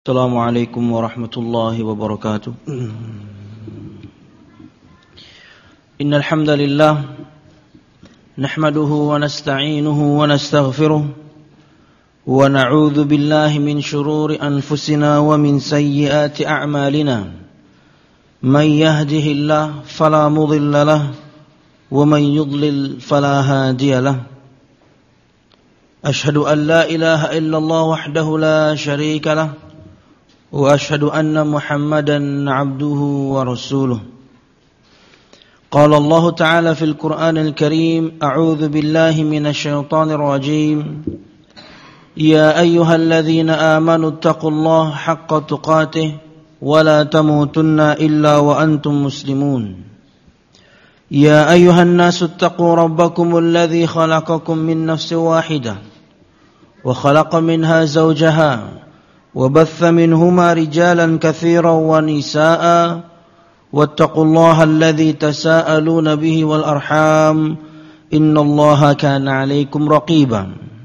Assalamualaikum warahmatullahi wabarakatuh. Innal hamdalillah nahmaduhu wa nasta'inuhu wa nastaghfiruh wa na'udzu billahi min shururi anfusina wa min sayyiati a'malina. May yahdihillahu fala mudilla lahu wa may yudlil fala hadiya lahu. Ashhadu an la ilaha illallah wahdahu la sharika lahu وأشهد أن محمدا عبده ورسوله. قال الله تعالى في القرآن الكريم: أعوذ بالله من الشيطان الرجيم. يا أيها الذين آمنوا اتقوا الله حق تقاته ولا تموتن إلا وأنتم مسلمون. يا أيها الناس اتقوا ربكم الذي خلقكم من نفس واحدة وخلق منها زوجها وبث منهما رجالا كثيرا ونساء واتقوا الله الذي تساءلون به والأرحام إن الله كان عليكم رقيبا.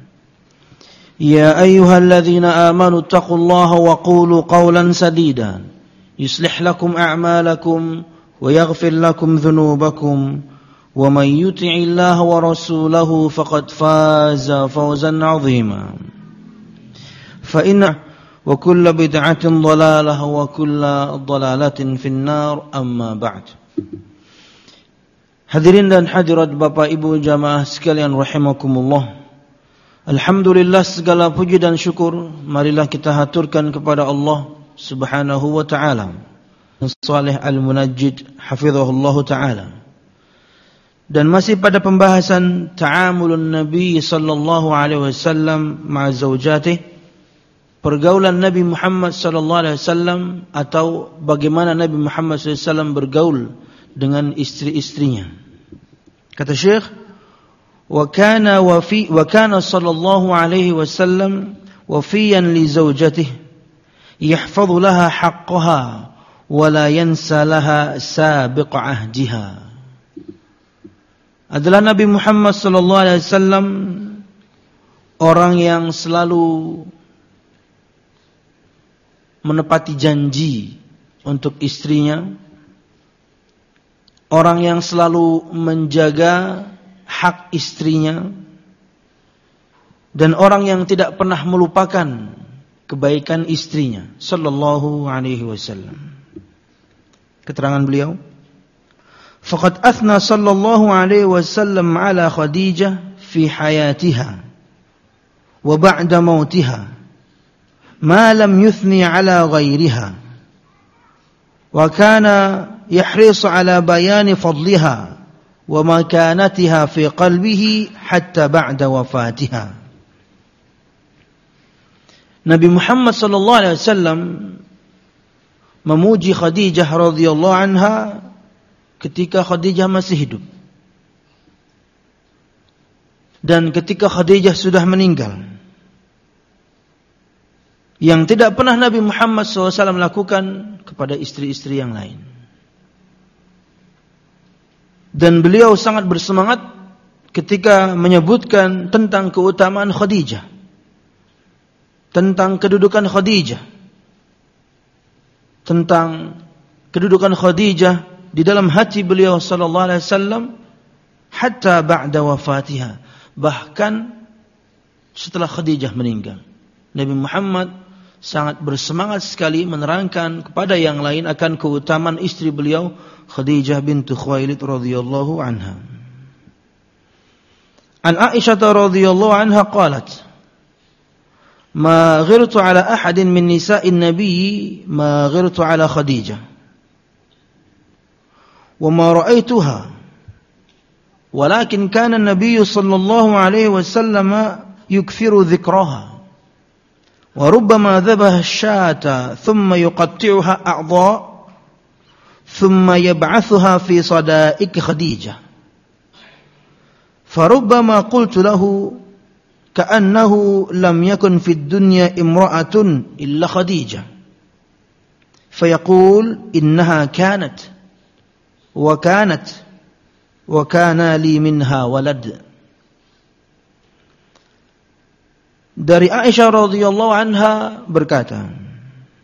يا أيها الذين آمنوا اتقوا الله وقولوا قولا سديدا يصلح لكم أعمالكم ويغفر لكم ذنوبكم ومن يطع الله ورسوله فقد فاز فوزا عظيما. فإن وكل بدعة ضلالة وكل ضلالة في النار أما بعد. Hadirin dan hadirat Bapak Ibu jamaah sekalian rahimakumullah. Alhamdulillah, segala puji dan syukur marilah kita haturkan kepada Allah Subhanahu wa taala. Salih Al-Munajjid hafizahullah taala. Dan masih pada pembahasan ta'amulun Nabi sallallahu alaihi wasallam ma'a zaujatihi, pergaulan Nabi Muhammad sallallahu alaihi wasallam atau bagaimana Nabi Muhammad sallallahu alaihi wasallam bergaul dengan istri-istrinya. Kata Syekh, wa kana sallallahu alaihi wasallam wafiyan li zawjatihi yahfazu laha haqqaha wa la yansa laha sabiq ahdiha. Adalah Nabi Muhammad sallallahu alaihi wasallam orang yang selalu menepati janji untuk istrinya, orang yang selalu menjaga hak istrinya, dan orang yang tidak pernah melupakan kebaikan istrinya sallallahu alaihi wasallam. Keterangan beliau, faqad athna sallallahu alaihi wasallam ala Khadijah fi hayatiha wa ba'da mautiha ما لم يثني على غيرها وكان يحرص على بيان فضلها ومكانتها في قلبه حتى بعد وفاتها. Nabi Muhammad sallallahu alaihi wasallam memuji Khadijah radhiyallahu anha ketika Khadijah masih hidup, dan ketika Khadijah sudah meninggal. Yang tidak pernah Nabi Muhammad SAW lakukan kepada istri-istri yang lain. Dan beliau sangat bersemangat ketika menyebutkan tentang keutamaan Khadijah, tentang kedudukan Khadijah, tentang kedudukan Khadijah di dalam hati beliau sallallahu alaihi wasallam hatta ba'da wafatiha, bahkan setelah Khadijah meninggal. Nabi Muhammad sangat bersemangat sekali menerangkan kepada yang lain akan keutamaan istri beliau Khadijah bintu Khuwailid radhiyallahu anha. An Aisyah radhiyallahu anha qalat: "Ma ghirtu ala ahadin min nisa'in nabiy ma ghirtu ala Khadijah. Wa ma ra'aituha. Walakin kana an-nabiy sallallahu alaihi wasallam yukthiru dhikraha. وربما ذبح الشاة ثم يقطعها أعضاء ثم يبعثها في صدائق خديجة فربما قلت له كأنه لم يكن في الدنيا امرأة إلا خديجة فيقول إنها كانت وكان لي منها ولد. Dari Aisyah radhiyallahu anha berkata,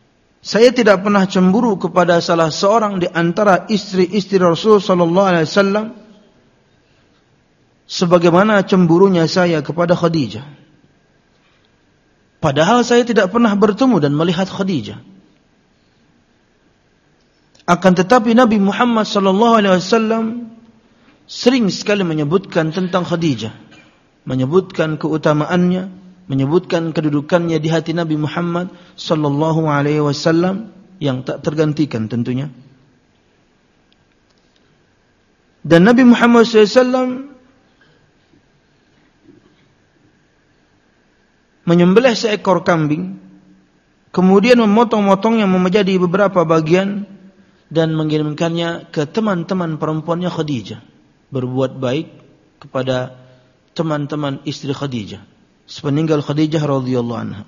saya tidak pernah cemburu kepada salah seorang di antara istri-istri Rasul sallallahu alaihi wasallam sebagaimana cemburunya saya kepada Khadijah. Padahal saya tidak pernah bertemu dan melihat Khadijah. Akan tetapi Nabi Muhammad sallallahu alaihi wasallam sering sekali menyebutkan tentang Khadijah, menyebutkan keutamaannya, menyebutkan kedudukannya di hati Nabi Muhammad sallallahu alaihi wasallam yang tak tergantikan tentunya. Dan Nabi Muhammad sallallahu alaihi wasallam menyembelih seekor kambing, kemudian memotong-motongnya menjadi beberapa bagian dan mengirimkannya ke teman-teman perempuannya Khadijah, berbuat baik kepada teman-teman istri Khadijah sepeninggal Khadijah radhiyallahu anha.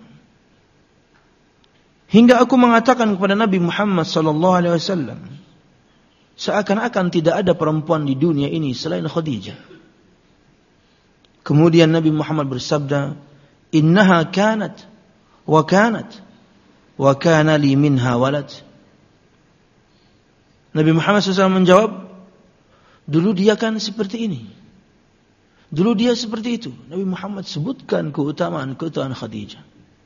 Hingga aku mengatakan kepada Nabi Muhammad sallallahu alaihi wasallam, seakan-akan tidak ada perempuan di dunia ini selain Khadijah. Kemudian Nabi Muhammad bersabda, innaha kanat wa kana li minha walad. Nabi Muhammad SAW menjawab, dulu dia kan seperti ini, dulu dia seperti itu. Nabi Muhammad sebutkan keutamaan Khadijah.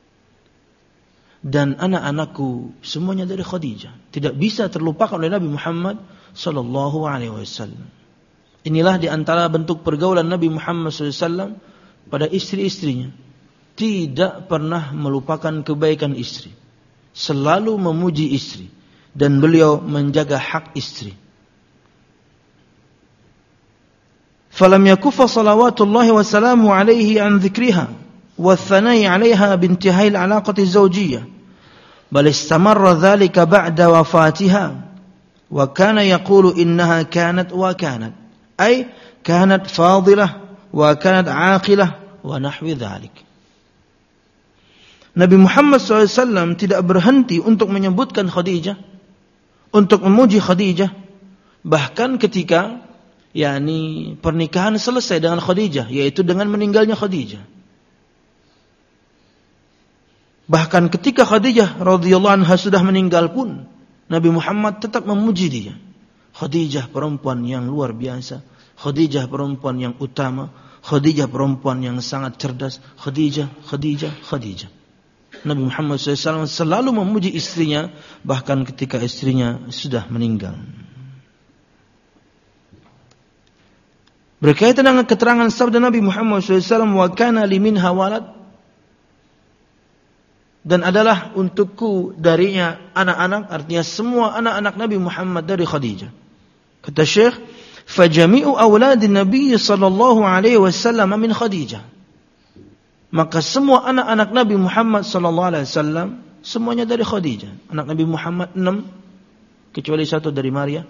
Dan anak-anakku semuanya dari Khadijah, tidak bisa terlupakan oleh Nabi Muhammad sallallahu alaihi wasallam. Inilah di antara bentuk pergaulan Nabi Muhammad SAW pada istri-istrinya. Tidak pernah melupakan kebaikan istri, selalu memuji istri, dan beliau menjaga hak istri. Falam yakuffa salawatullahi wa salamuhu alaihi an dzikriha wa thanai 'alaiha bintihai al-'alaqati az-zawjiyyah, bal istamarra dhalika ba'da wafatiha wa kana yaqulu innaha kanat wa kanat, ay kanat fadilah wa kanat 'aqilah wa nahwi dhalik. Nabi Muhammad SAW tidak berhenti untuk menyebutkan Khadijah, untuk memuji Khadijah, bahkan ketika pernikahan selesai dengan Khadijah, yaitu dengan meninggalnya Khadijah. Bahkan ketika Khadijah radhiyallahu anha sudah meninggal pun, Nabi Muhammad tetap memuji dia. Khadijah perempuan yang luar biasa, Khadijah perempuan yang utama, Khadijah perempuan yang sangat cerdas, Khadijah. Nabi Muhammad SAW selalu memuji istrinya, bahkan ketika istrinya sudah meninggal. Berkaitan dengan keterangan sabda Nabi Muhammad SAW, wa kana li minha walad, dan adalah untukku darinya anak-anak, artinya semua anak-anak Nabi Muhammad dari Khadijah. Kata Syekh, fajami'u awladin Nabi sallallahu alaihi wasallam min Khadijah. Maka semua anak-anak Nabi Muhammad sallallahu alaihi wasallam semuanya dari Khadijah. Anak Nabi Muhammad 6 kecuali 1 dari Maria.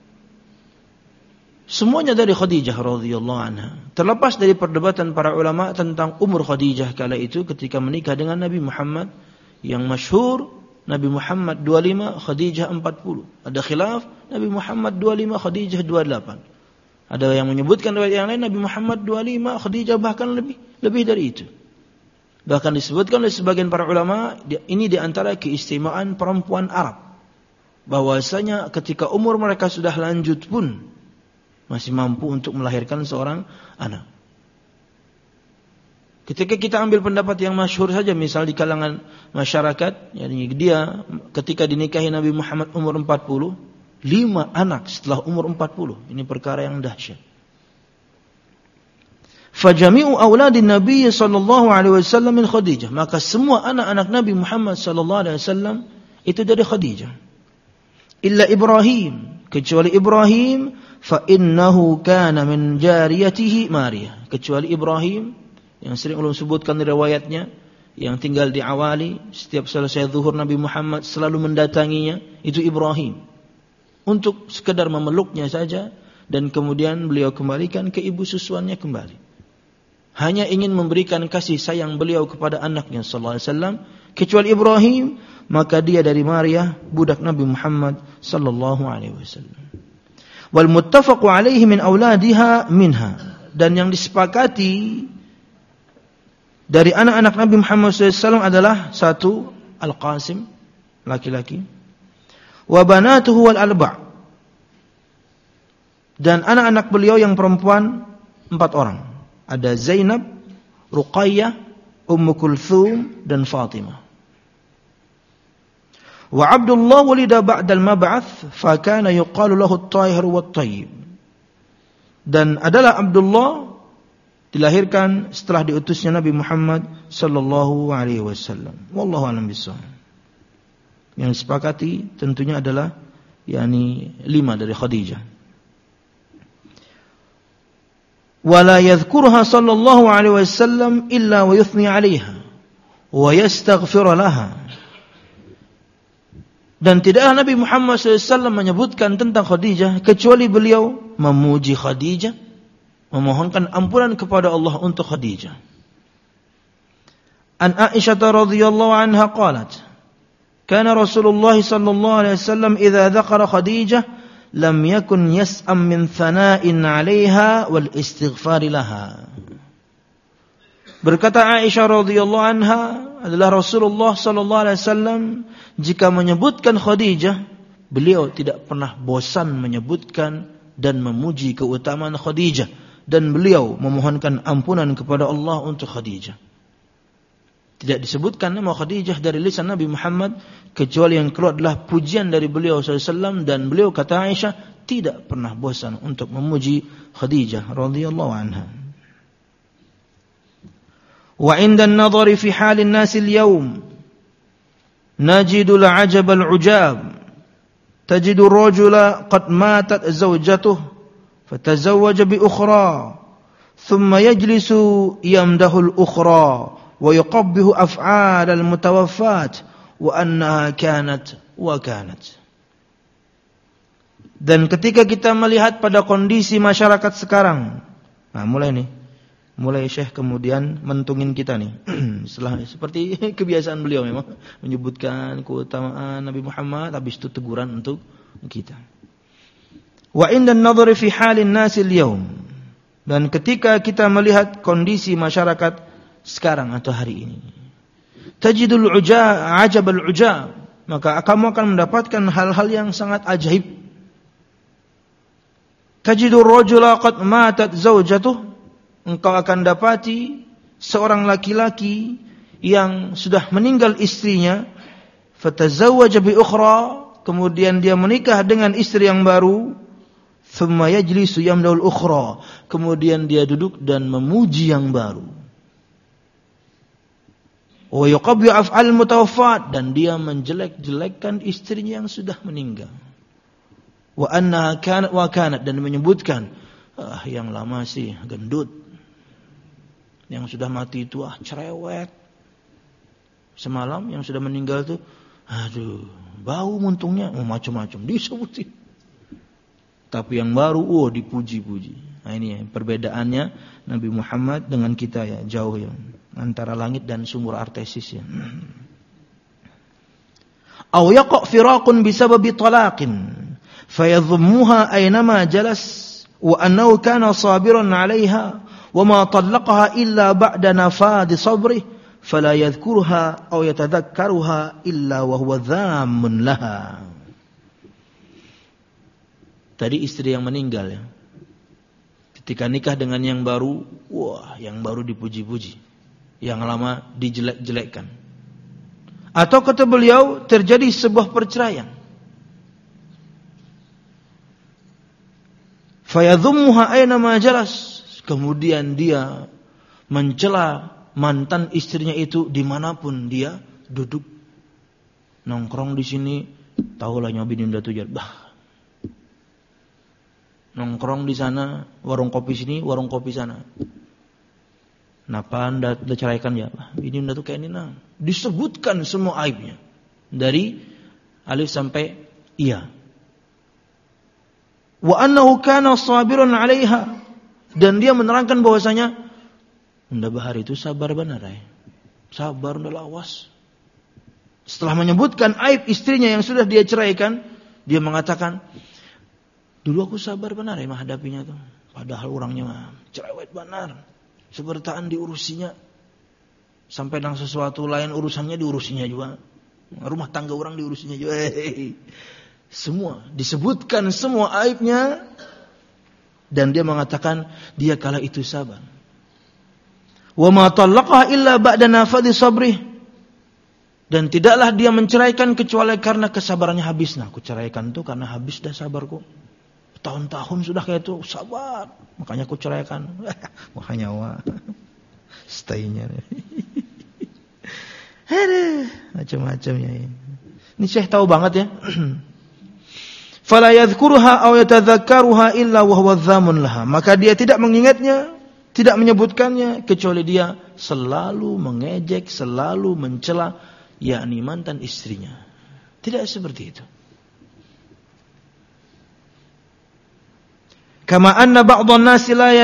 Semuanya dari Khadijah radhiyallahu anha. Terlepas dari perdebatan para ulama tentang umur Khadijah kala itu ketika menikah dengan Nabi Muhammad, yang masyhur Nabi Muhammad 25, Khadijah 40. Ada khilaf, Nabi Muhammad 25, Khadijah 28. Ada yang menyebutkan riwayat yang lain Nabi Muhammad 25, Khadijah bahkan lebih dari itu. Bahkan disebutkan oleh sebagian para ulama, ini di antara keistimewaan perempuan Arab, bahwasanya ketika umur mereka sudah lanjut pun masih mampu untuk melahirkan seorang anak. Ketika kita ambil pendapat yang masyhur saja, misal di kalangan masyarakat, dia ketika dinikahi Nabi Muhammad umur 40, 5 anak setelah umur 40. Ini perkara yang dahsyat. Fajami'u auladin Nabi sallallahu alaihi wasallam min Khadijah. Maka semua anak-anak Nabi Muhammad sallallahu alaihi wasallam itu dari Khadijah. Illa Ibrahim, kecuali Ibrahim, fa innahu kana min jariyatihi Maria. Kecuali Ibrahim yang sering ulun sebutkan riwayatnya, yang tinggal di Awali, setiap selesai zuhur Nabi Muhammad selalu mendatanginya, itu Ibrahim. Untuk sekedar memeluknya saja, dan kemudian beliau kembalikan ke ibu susuannya kembali. Hanya ingin memberikan kasih sayang beliau kepada anaknya sallallahu alaihi wasallam. Kecuali Ibrahim, maka dia dari Maria, budak Nabi Muhammad sallallahu alaihi wasallam. Wal muttafaqu alaihi min auladiha minha, dan yang disepakati dari anak-anak Nabi Muhammad sallallahu alaihi wasallam adalah 1 Al-Qasim, laki-laki. Wa banatuhu wal arba'. Dan anak-anak beliau yang perempuan 4 orang. Ada Zainab, Ruqayyah, Ummu Kulthum dan Fatimah. Wa Abdullah wulida ba'dal mab'ats fa kana yuqalu lahu at-tahir wat-tayyib. Dan adalah Abdullah dilahirkan setelah diutusnya Nabi Muhammad sallallahu alaihi wasallam. Wallahu a'lam bishawab. Yang disepakati tentunya adalah 5 dari Khadijah. Wala yadhkuruha sallallahu alaihi wasallam illa wa yuthni 'alaiha wa yastaghfir laha. Dan tidaklah Nabi Muhammad SAW menyebutkan tentang Khadijah kecuali beliau memuji Khadijah, memohonkan ampunan kepada Allah untuk Khadijah. An Aisyah radhiyallahu anha qalat, kana Rasulullah sallallahu alaihi wasallam idza dzakara Khadijah lam yakun yas'am min thana'in 'alaiha wal istighfar laha. Berkata Aisyah radhiyallahu anha, adalah Rasulullah sallallahu alaihi wasallam jika menyebutkan Khadijah, beliau tidak pernah bosan menyebutkan dan memuji keutamaan Khadijah, dan beliau memohonkan ampunan kepada Allah untuk Khadijah. Tidak disebutkan nama Khadijah dari lisan Nabi Muhammad kecuali yang keluar adalah pujian dari beliau SAW, dan beliau kata Aisyah tidak pernah bosan untuk memuji Khadijah radhiyallahu anha. Wa 'inda an-nadhari fi halin nas al-yawm najidu al-'ajab al-'ujab tajidu ar-rajula qad matat zawjatuhu fatazawwaja bi ukhra thumma yajlisu yamdahu al-ukhra wa yuqabbihu af'al al-mutawaffat wa annaha kanat wa kanat. Dan ketika kita melihat pada kondisi masyarakat sekarang, mulai Syekh kemudian mentungin kita nih. Setelah seperti kebiasaan beliau memang menyebutkan keutamaan Nabi Muhammad, habis itu teguran untuk kita. Wa inda an-nadhari fi halin nas al-yawm. Dan ketika kita melihat kondisi masyarakat sekarang atau hari ini, tajidul ajab al-ujab, maka kamu akan mendapatkan hal-hal yang sangat ajaib. Tajidur rajula qad matat zawjatuhu, engkau akan dapati seorang laki-laki yang sudah meninggal istrinya, fatazawwaja bi ukhra, kemudian dia menikah dengan istri yang baru, thumma yajlisu yamdaul ukhra, kemudian dia duduk dan memuji yang baru. Wa yuqabbi af'al mutawaffat, dan dia menjelek-jelekkan istrinya yang sudah meninggal. Wa annaha kanat wa kanat, dan menyebutkan yang lama sih gendut, yang sudah mati itu cerewet. Semalam yang sudah meninggal itu bau muntungnya macam-macam disebutin. Tapi yang baru dipuji-puji. Nah ini perbedaannya Nabi Muhammad dengan kita ya, jauh ya, antara langit dan sumur Artesis ya. Aw yaqa firaqun bisababi talaqin fayadhummuha aynama jalas wa annahu kana sabiran 'alayha وما طلقها إلا بعد نفاذ صبره فلا يذكرها أو يتذكرها إلا وهو ذام لها. Tadi istri yang meninggal ya, ketika nikah dengan yang baru, yang baru dipuji-puji, yang lama dijelek-jelekkan. Atau kata beliau terjadi sebuah perceraian, fayadhummuha aina ma jalas, kemudian dia mencela mantan istrinya itu dimanapun dia duduk. Nongkrong di sini, tahulah nyobi Dinda Tujar. Nongkrong di sana, warung kopi sini, warung kopi sana. Napa Anda ceraikan ya? Ini Dinda tuh kayak ini nang. Disebutkan semua aibnya. Dari alif sampai iya. Wa annahu kana sabirun 'alaiha, dan dia menerangkan bahwasanya Unda Bahar itu sabar benar ya. Sabar unda lawas. Setelah menyebutkan aib istrinya yang sudah dia ceraikan, dia mengatakan, dulu aku sabar benar ya menghadapinya tuh. Padahal orangnya cerewet benar. Sebertaan diurusinya. Sampai dengan sesuatu lain urusannya diurusinya juga. Rumah tangga orang diurusinya juga. Semua disebutkan semua aibnya, dan dia mengatakan dia kala itu sabar. Wa ma talaqaha illa ba'da nafadhi sabrih. Dan tidaklah dia menceraikan kecuali karena kesabarannya habis. Nah, aku ceraikan tuh karena habis dah sabarku. Tahun-tahun sudah kayak itu sabar, makanya aku ceraikan. Makanya stay-nya. Macam-macam ya. Ini Syekh tahu banget ya. Fala yadhkuruha aw yatadhakkaruha illa wa huwa dzamun laha. Maka dia tidak mengingatnya, tidak menyebutkannya kecuali dia selalu mengejek, selalu mencela yakni mantan istrinya. Tidak seperti itu. Kama anna ba'dhan nasi la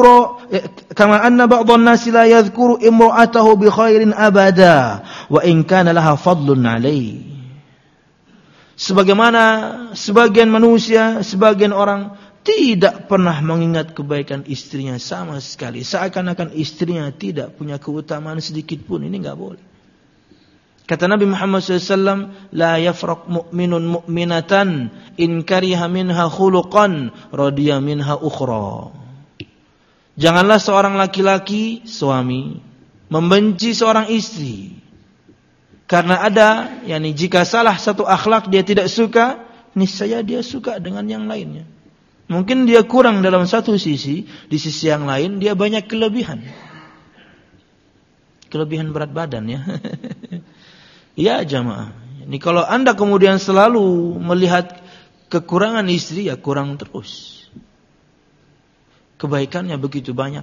yadhkuru imra'atahu bi khairin abada wa in kana laha fadlun 'alaihi. Sebagaimana sebagian manusia, sebagian orang tidak pernah mengingat kebaikan istrinya sama sekali, seakan-akan istrinya tidak punya keutamaan sedikit pun. Ini enggak boleh. Kata Nabi Muhammad SAW, la yafraq mu'minun mu'minatan in kariha minha khuluqan radiya minha ukhra. Janganlah seorang laki-laki, suami, membenci seorang istri. Karena ada, yakni jika salah satu akhlak dia tidak suka, niscaya dia suka dengan yang lainnya. Mungkin dia kurang dalam satu sisi, di sisi yang lain dia banyak kelebihan. Kelebihan berat badan ya. Ya jamaah. Ini kalau Anda kemudian selalu melihat kekurangan istri, ya kurang terus. Kebaikannya begitu banyak.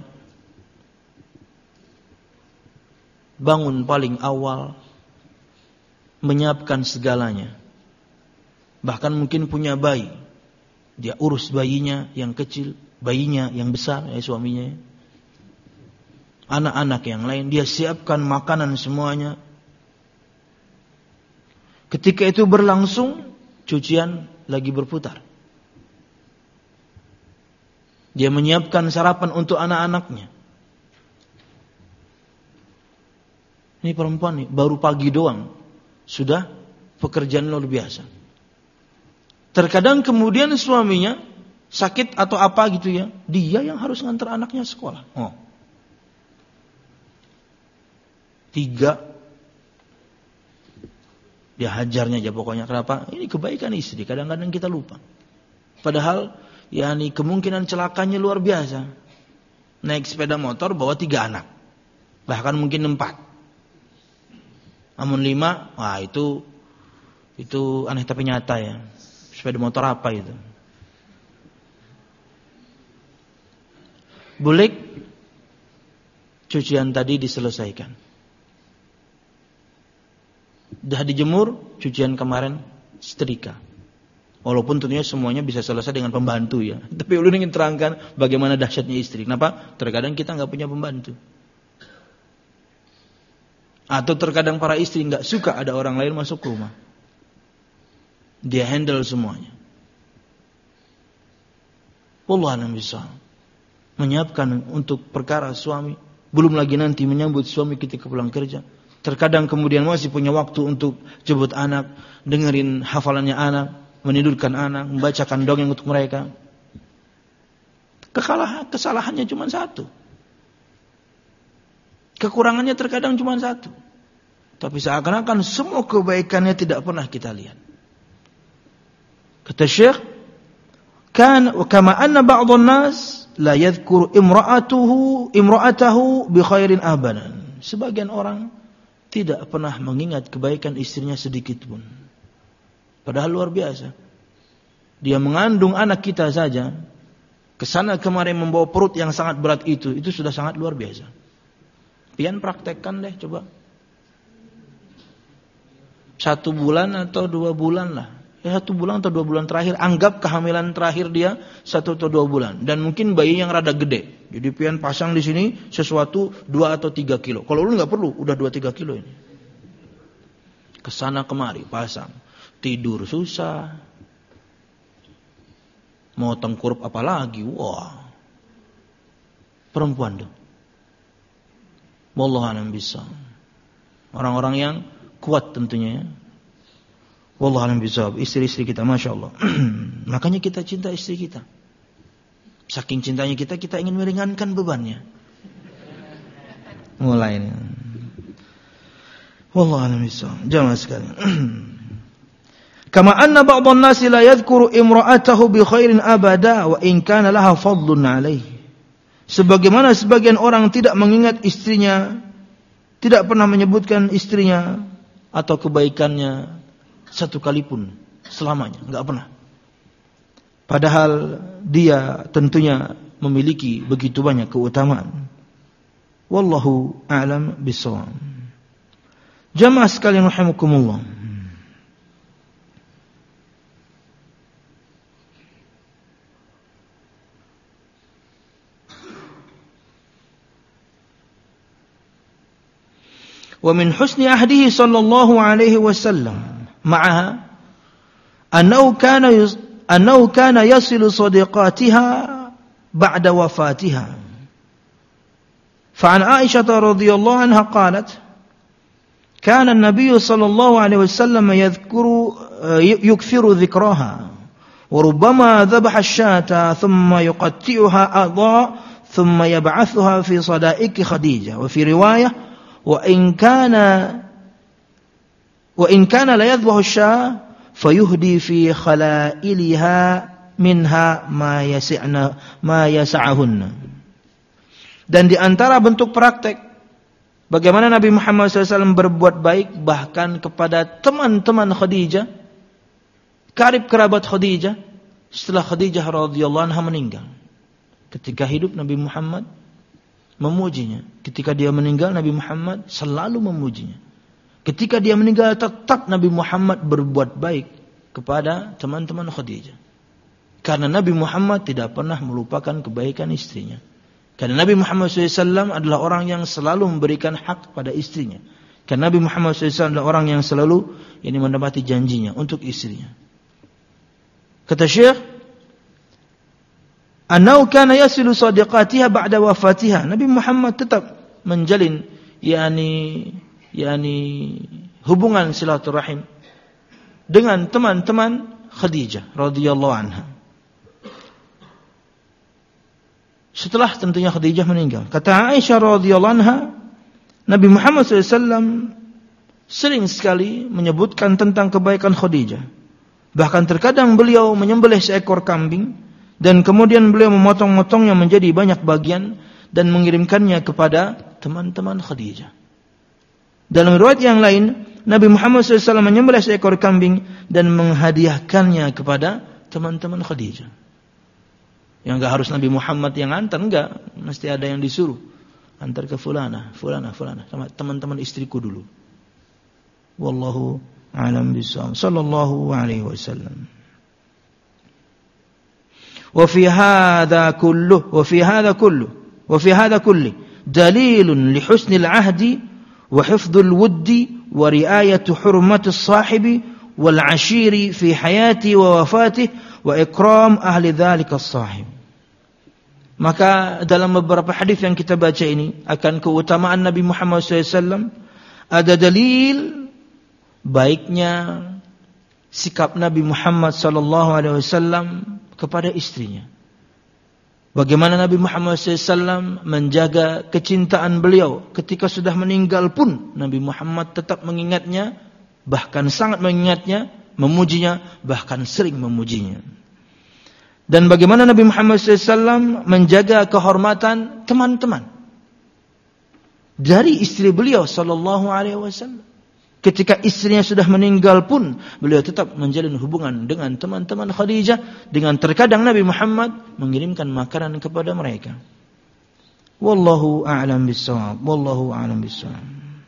Bangun paling awal, menyiapkan segalanya. Bahkan mungkin punya bayi, dia urus bayinya yang kecil, bayinya yang besar, ya suaminya. Anak-anak yang lain, dia siapkan makanan semuanya. Ketika itu berlangsung, cucian lagi berputar. Dia menyiapkan sarapan untuk anak-anaknya. Ini perempuan nih, baru pagi doang sudah pekerjaan luar biasa. Terkadang kemudian suaminya sakit atau apa gitu ya, dia yang harus ngantar anaknya sekolah. 3 dia hajarnya aja pokoknya. Kenapa? Ini kebaikan istri. Kadang-kadang kita lupa. Padahal yakni kemungkinan celakanya luar biasa. Naik sepeda motor bawa 3 anak. Bahkan mungkin 4. Namun 5, wah itu aneh tapi nyata ya. Sepeda motor apa itu? Bulik cucian tadi diselesaikan. Dah dijemur, cucian kemarin setrika. Walaupun tentunya semuanya bisa selesai dengan pembantu ya. Tapi ulun ingin terangkan bagaimana dahsyatnya istri. Kenapa? Terkadang kita enggak punya pembantu. Atau terkadang para istri enggak suka ada orang lain masuk ke rumah. Dia handle semuanya. Wallahu a'lam bishawab. Menyiapkan untuk perkara suami, belum lagi nanti menyambut suami ketika pulang kerja. Terkadang kemudian masih punya waktu untuk jemput anak, dengerin hafalannya anak, menidurkan anak, membacakan dongeng untuk mereka. Kesalahannya cuma 1. Kekurangannya terkadang cuma 1. Tapi seakan-akan semua kebaikannya tidak pernah kita lihat. Kata Syekh, kama anna ba'dhan nas la yadhkuru imra'atahu bi khairin abadan. Sebagian orang tidak pernah mengingat kebaikan istrinya sedikit pun. Padahal luar biasa. Dia mengandung anak kita saja, kesana kemarin membawa perut yang sangat berat itu sudah sangat luar biasa. Pian praktekkan deh coba. 1 bulan atau 2 bulan lah. 1 bulan atau 2 bulan terakhir, anggap kehamilan terakhir dia 1 atau 2 bulan. Dan mungkin bayi yang rada gede. Jadi pian pasang di sini sesuatu 2 atau 3 kilo. Kalau lu nggak perlu, udah 2-3 kilo ini. Kesana kemari pasang. Tidur susah. Mau tengkurup apalagi. Wah. Perempuan tuh. Wallahu a'lam bishawab. Orang-orang yang kuat tentunya ya. Wallahu a'lam bishawab. Istri-istri kita, Masya Allah. Makanya kita cinta istri kita. Saking cintanya kita ingin meringankan bebannya. Mulai ini. Wallahu a'lam bishawab. Jamaah sekalian. Kama anna ba'dhan nasi la yadhkuru imra'atahu bi khairin abada wa in kana laha fadlun 'alaihi. Sebagaimana sebagian orang tidak mengingat istrinya, tidak pernah menyebutkan istrinya atau kebaikannya satu kali pun selamanya, enggak pernah. Padahal dia tentunya memiliki begitu banyak keutamaan. Wallahu a'lam bishawab. Jamaah sekalian rahimakumullah. ومن حسن عهده صلى الله عليه وسلم معها أنه كان يصل صديقاتها بعد وفاتها. فعن عائشة رضي الله عنها قالت: كان النبي صلى الله عليه وسلم يكثر ذكرها وربما ذبح الشاة ثم يقطعها أعضاء ثم يبعثها في صدائق خديجة. وفي رواية: وإن كان لا يذبح الشاة فيهدي في خلائلها منها ما يسعهن. Dan di antara bentuk praktek bagaimana Nabi Muhammad SAW berbuat baik bahkan kepada teman-teman Khadijah, karib kerabat Khadijah, setelah Khadijah radhiyallahu anha meninggal. Ketika hidup Nabi Muhammad memujinya. Ketika dia meninggal, Nabi Muhammad selalu memujinya. Ketika dia meninggal, tetap Nabi Muhammad berbuat baik kepada teman-teman Khadijah. Karena Nabi Muhammad tidak pernah melupakan kebaikan istrinya. Karena Nabi Muhammad SAW adalah orang yang selalu memberikan hak pada istrinya. Karena Nabi Muhammad SAW adalah orang yang selalu mendapati janjinya untuk istrinya. Kata Syekh, Anau kana yasilu sadiqatiha ba'da wafatiha. Nabi Muhammad tetap menjalin hubungan silaturahim dengan teman-teman Khadijah radhiyallahu anha. Setelah tentunya Khadijah meninggal. Kata Aisyah radhiyallahu anha, Nabi Muhammad SAW sering sekali menyebutkan tentang kebaikan Khadijah. Bahkan terkadang beliau menyembelih seekor kambing dan kemudian beliau memotong-motongnya menjadi banyak bagian dan mengirimkannya kepada teman-teman Khadijah. Dalam riwayat yang lain, Nabi Muhammad SAW menyembelih seekor kambing dan menghadiahkannya kepada teman-teman Khadijah. Yang enggak harus Nabi Muhammad yang antar, enggak, mesti ada yang disuruh. Antar ke fulana, sama teman-teman istriku dulu. Wallahu a'lam bishawab. Sallallahu alaihi wasallam. وفي هذا كله دليل لحسن العهد وحفظ الود ورعاية حرمة الصاحب والعشير في حياته ووفاته وإكرام أهل ذلك الصاحب. Maka dalam beberapa hadis yang kita baca ini akan keutamaan Nabi Muhammad SAW, ada dalil baiknya sikap Nabi Muhammad SAW kepada istrinya. Bagaimana Nabi Muhammad SAW menjaga kecintaan beliau ketika sudah meninggal pun Nabi Muhammad tetap mengingatnya, bahkan sangat mengingatnya, memujinya, bahkan sering memujinya. Dan bagaimana Nabi Muhammad SAW menjaga kehormatan teman-teman dari istri beliau sallallahu alaihi wasallam. Ketika istrinya sudah meninggal pun beliau tetap menjalin hubungan dengan teman-teman Khadijah, dengan terkadang Nabi Muhammad mengirimkan makanan kepada mereka. Wallahu a'lam bishawab. Wallahu a'lam bishawab.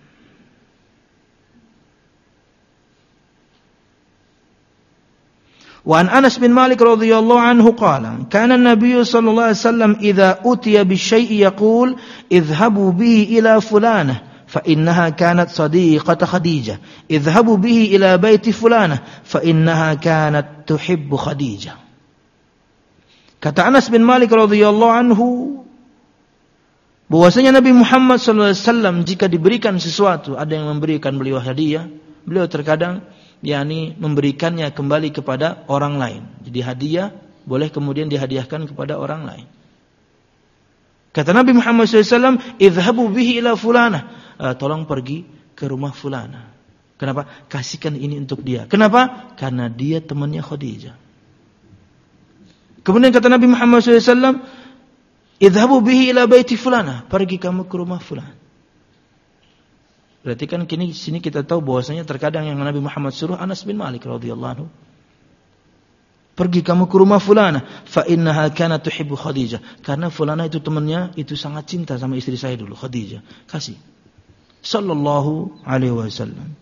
Wa an Anas bin Malik radhiyallahu anhu qala, kana an-nabiy sallallahu alaihi wasallam idza utiya bi syai'in yaqul idhhabu bihi ila fulanah فإنها كانت صديقة خديجة اذهبوا به إلى بيت فلانة فإنها كانت تحب خديجة. Kata Anas bin Malik radhiyallahu anhu bahwasanya Nabi Muhammad sallallahu alaihi wasallam jika diberikan sesuatu, ada yang memberikan beliau hadiah, beliau terkadang yakni memberikannya kembali kepada orang lain. Jadi hadiah boleh kemudian dihadiahkan kepada orang lain. Kata Nabi Muhammad SAW, idhabu bihi ila fulana. Tolong pergi ke rumah fulana. Kenapa? Kasihkan ini untuk dia. Kenapa? Karena dia temannya Khadijah. Kemudian kata Nabi Muhammad SAW, idhabu bihi ila baiti fulana. Pergi kamu ke rumah fulana. Berarti kan sini kita tahu bahwasanya terkadang yang Nabi Muhammad suruh Anas bin Malik radhiyallahu anhu. Pergi kamu ke rumah fulana, fa innaha kanat tuhibbu Khadijah. Karena fulana itu temannya itu sangat cinta sama istri saya dulu, Khadijah. Kasih. Sallallahu alaihi wasallam.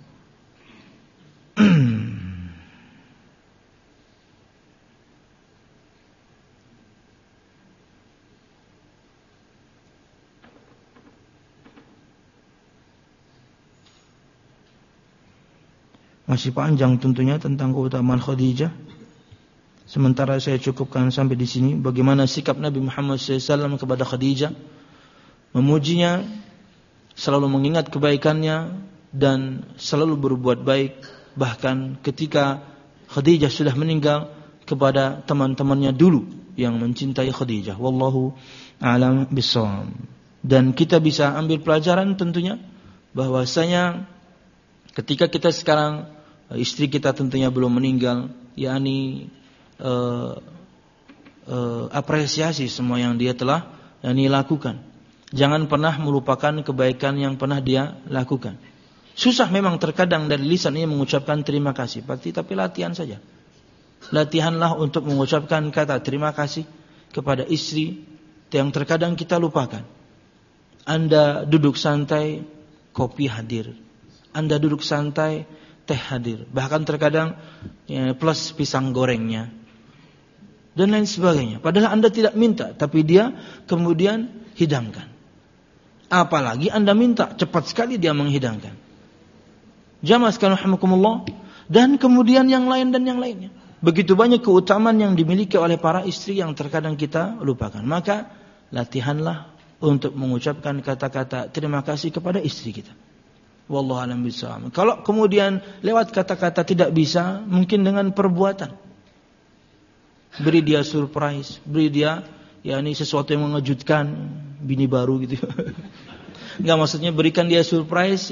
Masih panjang tentunya tentang keutamaan Khadijah. Sementara saya cukupkan sampai di sini. Bagaimana sikap Nabi Muhammad SAW kepada Khadijah, memujinya, selalu mengingat kebaikannya dan selalu berbuat baik. Bahkan ketika Khadijah sudah meninggal, kepada teman-temannya dulu yang mencintai Khadijah. Wallahu a'lam bishawab. Dan kita bisa ambil pelajaran tentunya bahwasanya ketika kita sekarang istri kita tentunya belum meninggal, yakni apresiasi semua yang dia telah lakukan. Jangan pernah melupakan kebaikan yang pernah dia lakukan. Susah memang terkadang dari lisan ini mengucapkan terima kasih, tapi latihan saja. Latihanlah untuk mengucapkan kata terima kasih kepada istri yang terkadang kita lupakan. Anda duduk santai, kopi hadir. Anda duduk santai, teh hadir. Bahkan terkadang plus pisang gorengnya. Dan lain sebagainya. Padahal Anda tidak minta, tapi dia kemudian hidangkan. Apalagi Anda minta, cepat sekali dia menghidangkan. Jamaah sekalian rahimakumullah. Dan kemudian yang lain dan yang lainnya. Begitu banyak keutamaan yang dimiliki oleh para istri yang terkadang kita lupakan. Maka latihanlah untuk mengucapkan kata-kata terima kasih kepada istri kita. Wallahu a'lam bishawab. Kalau kemudian lewat kata-kata tidak bisa, mungkin dengan perbuatan. Beri dia surprise, beri dia sesuatu yang mengejutkan, bini baru gitu. Enggak, maksudnya berikan dia surprise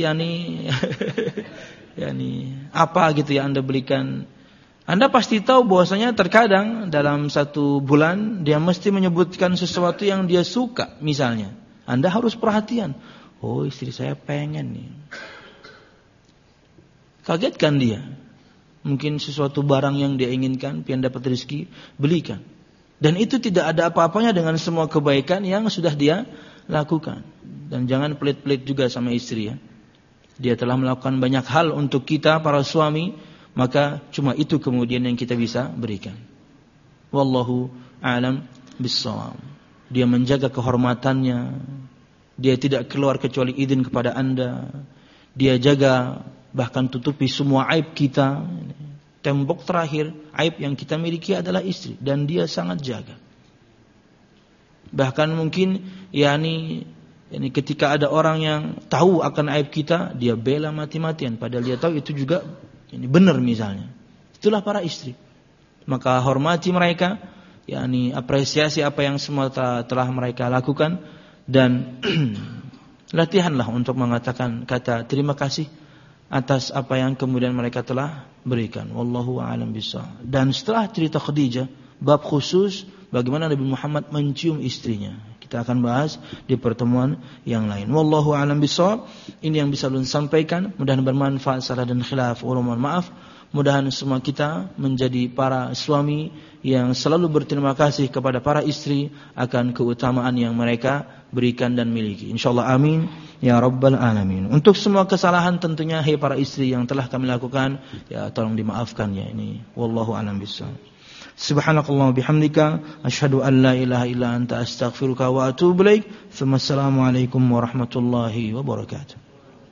apa gitu ya Anda berikan. Anda pasti tahu bahwasanya terkadang dalam satu bulan dia mesti menyebutkan sesuatu yang dia suka misalnya. Anda harus perhatian. Oh, istri saya pengen nih. Kagetkan dia. Mungkin sesuatu barang yang dia inginkan, pian dapat rezeki, belikan. Dan itu tidak ada apa-apanya dengan semua kebaikan yang sudah dia lakukan. Dan jangan pelit-pelit juga sama istri ya. Dia telah melakukan banyak hal untuk kita para suami, maka cuma itu kemudian yang kita bisa berikan. Wallahu a'lam bishawab. Dia menjaga kehormatannya. Dia tidak keluar kecuali izin kepada Anda. Dia jaga bahkan tutupi semua aib kita. Tembok terakhir aib yang kita miliki adalah istri dan dia sangat jaga. Bahkan mungkin ketika ada orang yang tahu akan aib kita, dia bela mati-matian padahal dia tahu itu juga benar misalnya. Itulah para istri. Maka hormati mereka, apresiasi apa yang semua telah mereka lakukan dan latihanlah untuk mengatakan kata terima kasih atas apa yang kemudian mereka telah berikan. Wallahu a'lam bishawab. Dan setelah cerita Khadijah, bab khusus bagaimana Nabi Muhammad mencium istrinya. Kita akan bahas di pertemuan yang lain. Wallahu a'lam bishawab. Ini yang bisa ulun sampaikan. Mudah-mudahan bermanfaat. Salah dan khilaf, mohon maaf. Mudah-mudahan semua kita menjadi para suami yang selalu berterima kasih kepada para istri akan keutamaan yang mereka berikan dan miliki. InsyaAllah amin ya rabbal alamin. Untuk semua kesalahan tentunya hai para istri yang telah kami lakukan, ya tolong dimaafkan ya ini. Wallahu a'lam bishawab. Subhanakallah bihamdika asyhadu an la ilaha illa anta astaghfiruka wa atubu ilaik. Assalamualaikum warahmatullahi wabarakatuh.